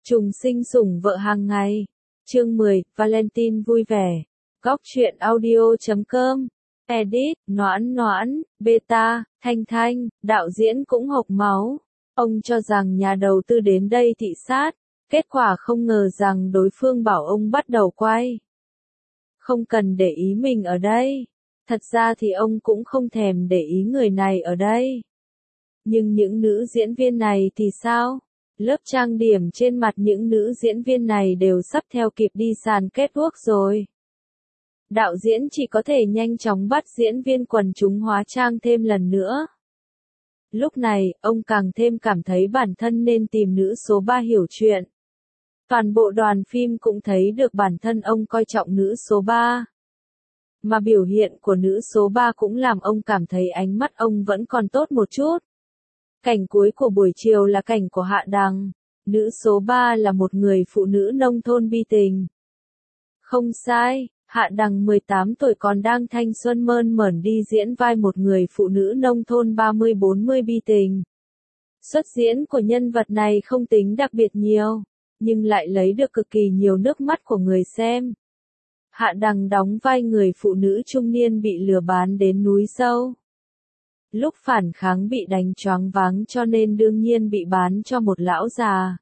Trùng sinh sủng vợ hàng ngày. Chương 10, Valentine vui vẻ. Góc truyện audio.com. Edit, Noãn, Beta, Thanh, đạo diễn cũng hộc máu. Ông cho rằng nhà đầu tư đến đây thị sát, kết quả không ngờ rằng đối phương bảo ông bắt đầu quay. Không cần để ý mình ở đây. Thật ra thì ông cũng không thèm để ý người này ở đây. Nhưng những nữ diễn viên này thì sao? Lớp trang điểm trên mặt những nữ diễn viên này đều sắp theo kịp đi sàn catwalk rồi. Đạo diễn chỉ có thể nhanh chóng bắt diễn viên quần chúng hóa trang thêm lần nữa. Lúc này, ông càng thêm cảm thấy bản thân nên tìm nữ số 3 hiểu chuyện. Toàn bộ đoàn phim cũng thấy được bản thân ông coi trọng nữ số 3. Mà biểu hiện của nữ số 3 cũng làm ông cảm thấy ánh mắt ông vẫn còn tốt một chút. Cảnh cuối của buổi chiều là cảnh của Hạ Đằng. Nữ số 3 là một người phụ nữ nông thôn bi tình. Không sai, Hạ Đằng 18 tuổi còn đang thanh xuân mơn mởn đi diễn vai một người phụ nữ nông thôn 30-40 bi tình. Xuất diễn của nhân vật này không tính đặc biệt nhiều, nhưng lại lấy được cực kỳ nhiều nước mắt của người xem. Hạ Đằng đóng vai người phụ nữ trung niên bị lừa bán đến núi sâu. Lúc phản kháng bị đánh choáng váng cho nên đương nhiên bị bán cho một lão già.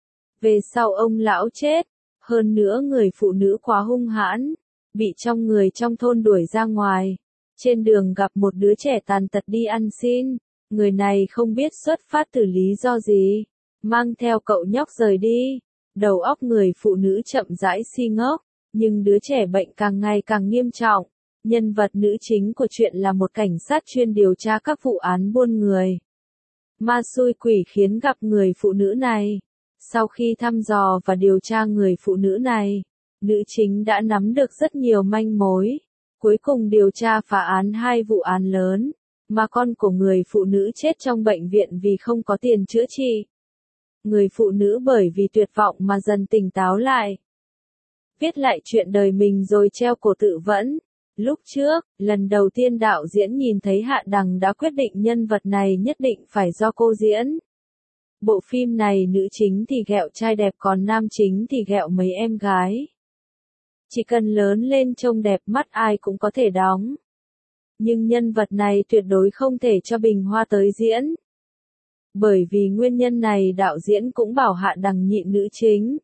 Về sau ông lão chết, hơn nữa người phụ nữ quá hung hãn, bị người trong thôn đuổi ra ngoài. Trên đường gặp một đứa trẻ tàn tật đi ăn xin, người này không biết xuất phát từ lý do gì, mang theo cậu nhóc rời đi. Đầu óc người phụ nữ chậm rãi si ngốc, nhưng đứa trẻ bệnh càng ngày càng nghiêm trọng. Nhân vật nữ chính của chuyện là một cảnh sát chuyên điều tra các vụ án buôn người. Ma xui quỷ khiến gặp người phụ nữ này. Sau khi thăm dò và điều tra người phụ nữ này, nữ chính đã nắm được rất nhiều manh mối. Cuối cùng điều tra phá án 2 vụ án lớn, mà con của người phụ nữ chết trong bệnh viện vì không có tiền chữa trị. Người phụ nữ bởi vì tuyệt vọng mà dần tỉnh táo lại. Viết lại chuyện đời mình rồi treo cổ tự vẫn. Lúc trước, lần đầu tiên đạo diễn nhìn thấy Hạ Đằng đã quyết định nhân vật này nhất định phải do cô diễn. Bộ phim này nữ chính thì ghẹo trai đẹp còn nam chính thì ghẹo mấy em gái. Chỉ cần lớn lên trông đẹp mắt ai cũng có thể đóng. Nhưng nhân vật này tuyệt đối không thể cho Bình Hoa tới diễn. Bởi vì nguyên nhân này đạo diễn cũng bảo Hạ Đằng nhịn nữ chính.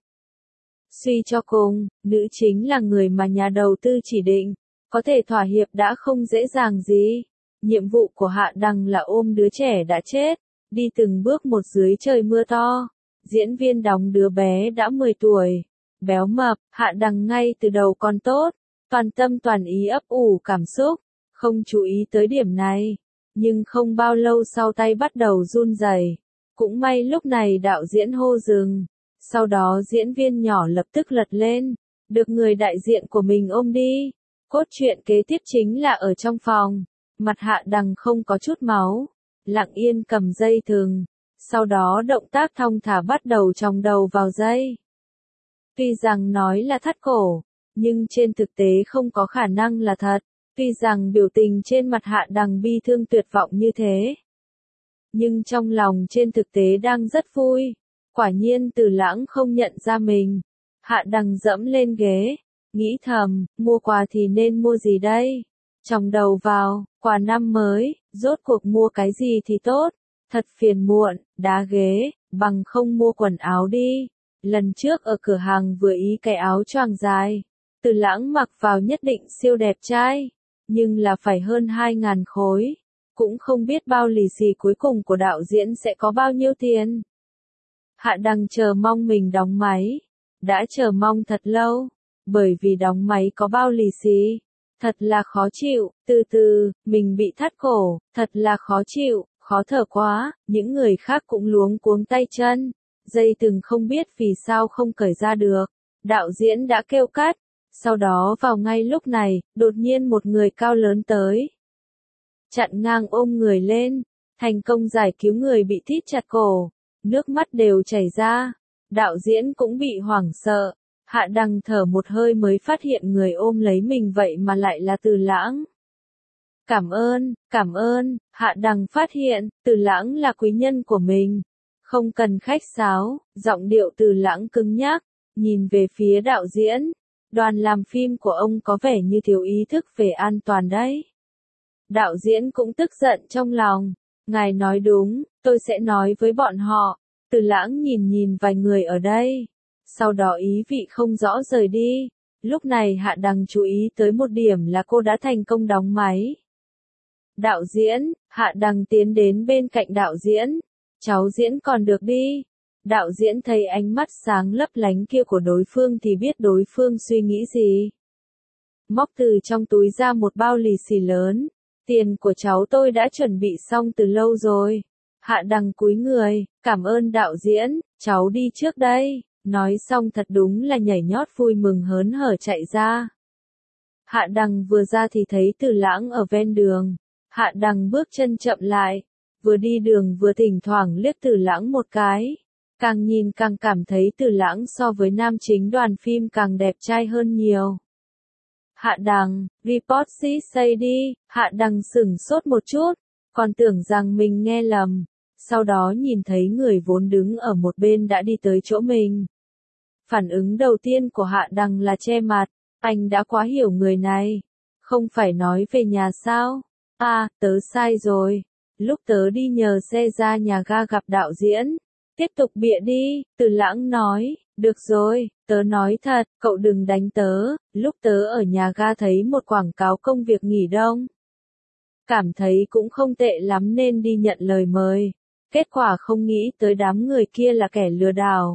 Suy cho cùng, nữ chính là người mà nhà đầu tư chỉ định. Có thể thỏa hiệp đã không dễ dàng gì. Nhiệm vụ của Hạ Đằng là ôm đứa trẻ đã chết, đi từng bước một dưới trời mưa to. Diễn viên đóng đứa bé đã 10 tuổi, béo mập. Hạ Đằng ngay từ đầu còn tốt, toàn tâm toàn ý ấp ủ cảm xúc, không chú ý tới điểm này. Nhưng không bao lâu sau tay bắt đầu run rẩy. Cũng may lúc này đạo diễn hô dừng. Sau đó diễn viên nhỏ lập tức lật lên, được người đại diện của mình ôm đi. Cốt truyện kế tiếp chính là ở trong phòng, mặt Hạ Đằng không có chút máu, lặng yên cầm dây thừng, sau đó động tác thong thả bắt đầu chòng đầu vào dây. Tuy rằng nói là thắt cổ, nhưng trên thực tế không có khả năng là thật, tuy rằng biểu tình trên mặt Hạ Đằng bi thương tuyệt vọng như thế. Nhưng trong lòng trên thực tế đang rất vui, quả nhiên Từ Lãng không nhận ra mình. Hạ Đằng dẫm lên ghế. Nghĩ thầm, mua quà thì nên mua gì đây? Chòng đầu vào, quà năm mới, rốt cuộc mua cái gì thì tốt? Thật phiền muộn, đá ghế, bằng không mua quần áo đi. Lần trước ở cửa hàng vừa ý cái áo choàng dài. Từ Lãng mặc vào nhất định siêu đẹp trai. Nhưng là phải hơn 2.000 khối. Cũng không biết bao lì xì cuối cùng của đạo diễn sẽ có bao nhiêu tiền. Hạ Đằng chờ mong mình đóng máy. Đã chờ mong thật lâu. Bởi vì đóng máy có bao lì xì, thật là khó chịu, từ từ, mình bị thắt cổ, thật là khó chịu, khó thở quá, những người khác cũng luống cuống tay chân, dây thừng không biết vì sao không cởi ra được, đạo diễn đã kêu cắt, sau đó vào ngay lúc này, đột nhiên một người cao lớn tới. Chặn ngang ôm người lên, thành công giải cứu người bị thít chặt cổ, nước mắt đều chảy ra, đạo diễn cũng bị hoảng sợ. Hạ Đằng thở một hơi mới phát hiện người ôm lấy mình vậy mà lại là Từ Lãng. Cảm ơn, Hạ Đằng phát hiện, Từ Lãng là quý nhân của mình. Không cần khách sáo, giọng điệu Từ Lãng cứng nhắc, nhìn về phía đạo diễn. Đoàn làm phim của ông có vẻ như thiếu ý thức về an toàn đấy. Đạo diễn cũng tức giận trong lòng. Ngài nói đúng, tôi sẽ nói với bọn họ. Từ Lãng nhìn vài người ở đây. Sau đó ý vị không rõ rời đi. Lúc này Hạ Đằng chú ý tới một điểm là cô đã thành công đóng máy. Đạo diễn, Hạ Đằng tiến đến bên cạnh đạo diễn. Cháu diễn còn được đi. Đạo diễn thấy ánh mắt sáng lấp lánh kia của đối phương thì biết đối phương suy nghĩ gì. Móc từ trong túi ra một bao lì xì lớn. Tiền của cháu tôi đã chuẩn bị xong từ lâu rồi. Hạ Đằng cúi người, cảm ơn đạo diễn, cháu đi trước đây. Nói xong thật đúng là nhảy nhót vui mừng hớn hở chạy ra. Hạ Đằng vừa ra thì thấy Từ Lãng ở ven đường. Hạ Đằng bước chân chậm lại, vừa đi đường vừa thỉnh thoảng liếc Từ Lãng một cái. Càng nhìn càng cảm thấy Từ Lãng so với nam chính đoàn phim càng đẹp trai hơn nhiều. Hạ Đằng, report say đi. Hạ Đằng sửng sốt một chút, còn tưởng rằng mình nghe lầm. Sau đó nhìn thấy người vốn đứng ở một bên đã đi tới chỗ mình. Phản ứng đầu tiên của Hạ Đằng là che mặt. Anh đã quá hiểu người này. Không phải nói về nhà sao? À, tớ sai rồi. Lúc tớ đi nhờ xe ra nhà ga gặp đạo diễn. Tiếp tục bịa đi, Từ Lãng nói. Được rồi, tớ nói thật, cậu đừng đánh tớ. Lúc tớ ở nhà ga thấy một quảng cáo công việc nghỉ đông. Cảm thấy cũng không tệ lắm nên đi nhận lời mời. Kết quả không nghĩ tới đám người kia là kẻ lừa đảo.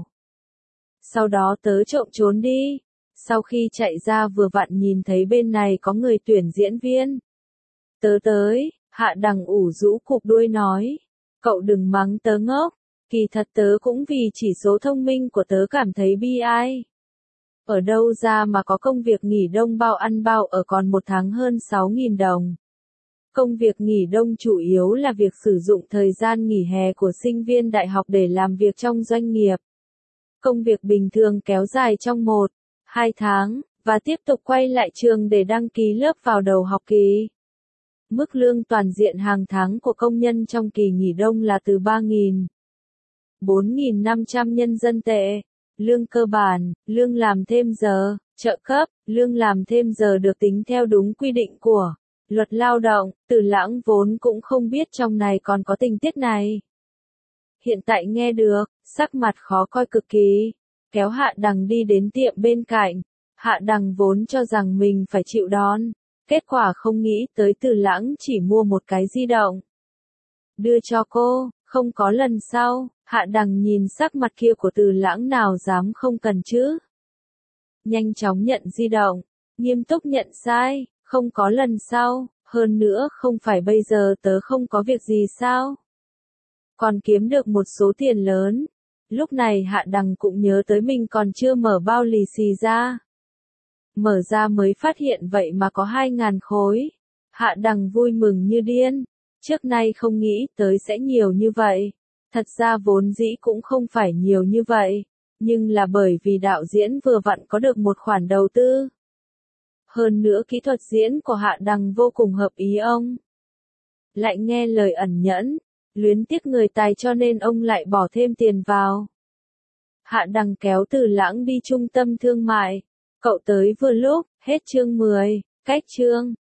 Sau đó tớ trộm trốn đi. Sau khi chạy ra vừa vặn nhìn thấy bên này có người tuyển diễn viên. Tớ tới, Hạ Đằng ủ rũ cụp đuôi nói. Cậu đừng mắng tớ ngốc. Kỳ thật tớ cũng vì chỉ số thông minh của tớ cảm thấy bi ai. Ở đâu ra mà có công việc nghỉ đông bao ăn bao ở còn một tháng hơn 6.000 đồng. Công việc nghỉ đông chủ yếu là việc sử dụng thời gian nghỉ hè của sinh viên đại học để làm việc trong doanh nghiệp. Công việc bình thường kéo dài trong 1-2 tháng, và tiếp tục quay lại trường để đăng ký lớp vào đầu học kỳ. Mức lương toàn diện hàng tháng của công nhân trong kỳ nghỉ đông là từ 3.000-4.500 nhân dân tệ. Lương cơ bản, lương làm thêm giờ, trợ cấp, lương làm thêm giờ được tính theo đúng quy định của luật lao động. Từ Lãng vốn cũng không biết trong này còn có tình tiết này. Hiện tại nghe được, sắc mặt khó coi cực kỳ. Kéo Hạ Đằng đi đến tiệm bên cạnh. Hạ Đằng vốn cho rằng mình phải chịu đòn. Kết quả không nghĩ tới Từ Lãng chỉ mua một cái di động. Đưa cho cô, không có lần sau. Hạ Đằng nhìn sắc mặt kia của Từ Lãng nào dám không cần chứ. Nhanh chóng nhận di động. Nghiêm túc nhận sai, không có lần sau. Hơn nữa không phải bây giờ tớ không có việc gì sao? Còn kiếm được một số tiền lớn. Lúc này Hạ Đằng cũng nhớ tới mình còn chưa mở bao lì xì ra. Mở ra mới phát hiện vậy mà có 2.000 khối. Hạ Đằng vui mừng như điên. Trước nay không nghĩ tới sẽ nhiều như vậy. Thật ra vốn dĩ cũng không phải nhiều như vậy. Nhưng là bởi vì đạo diễn vừa vặn có được một khoản đầu tư. Hơn nữa kỹ thuật diễn của Hạ Đằng vô cùng hợp ý ông. Lại nghe lời ẩn nhẫn. Luyến tiếc người tài cho nên ông lại bỏ thêm tiền vào. Hạ Đằng kéo Từ Lãng đi trung tâm thương mại. Cậu tới vừa lúc, hết chương 10, cách chương.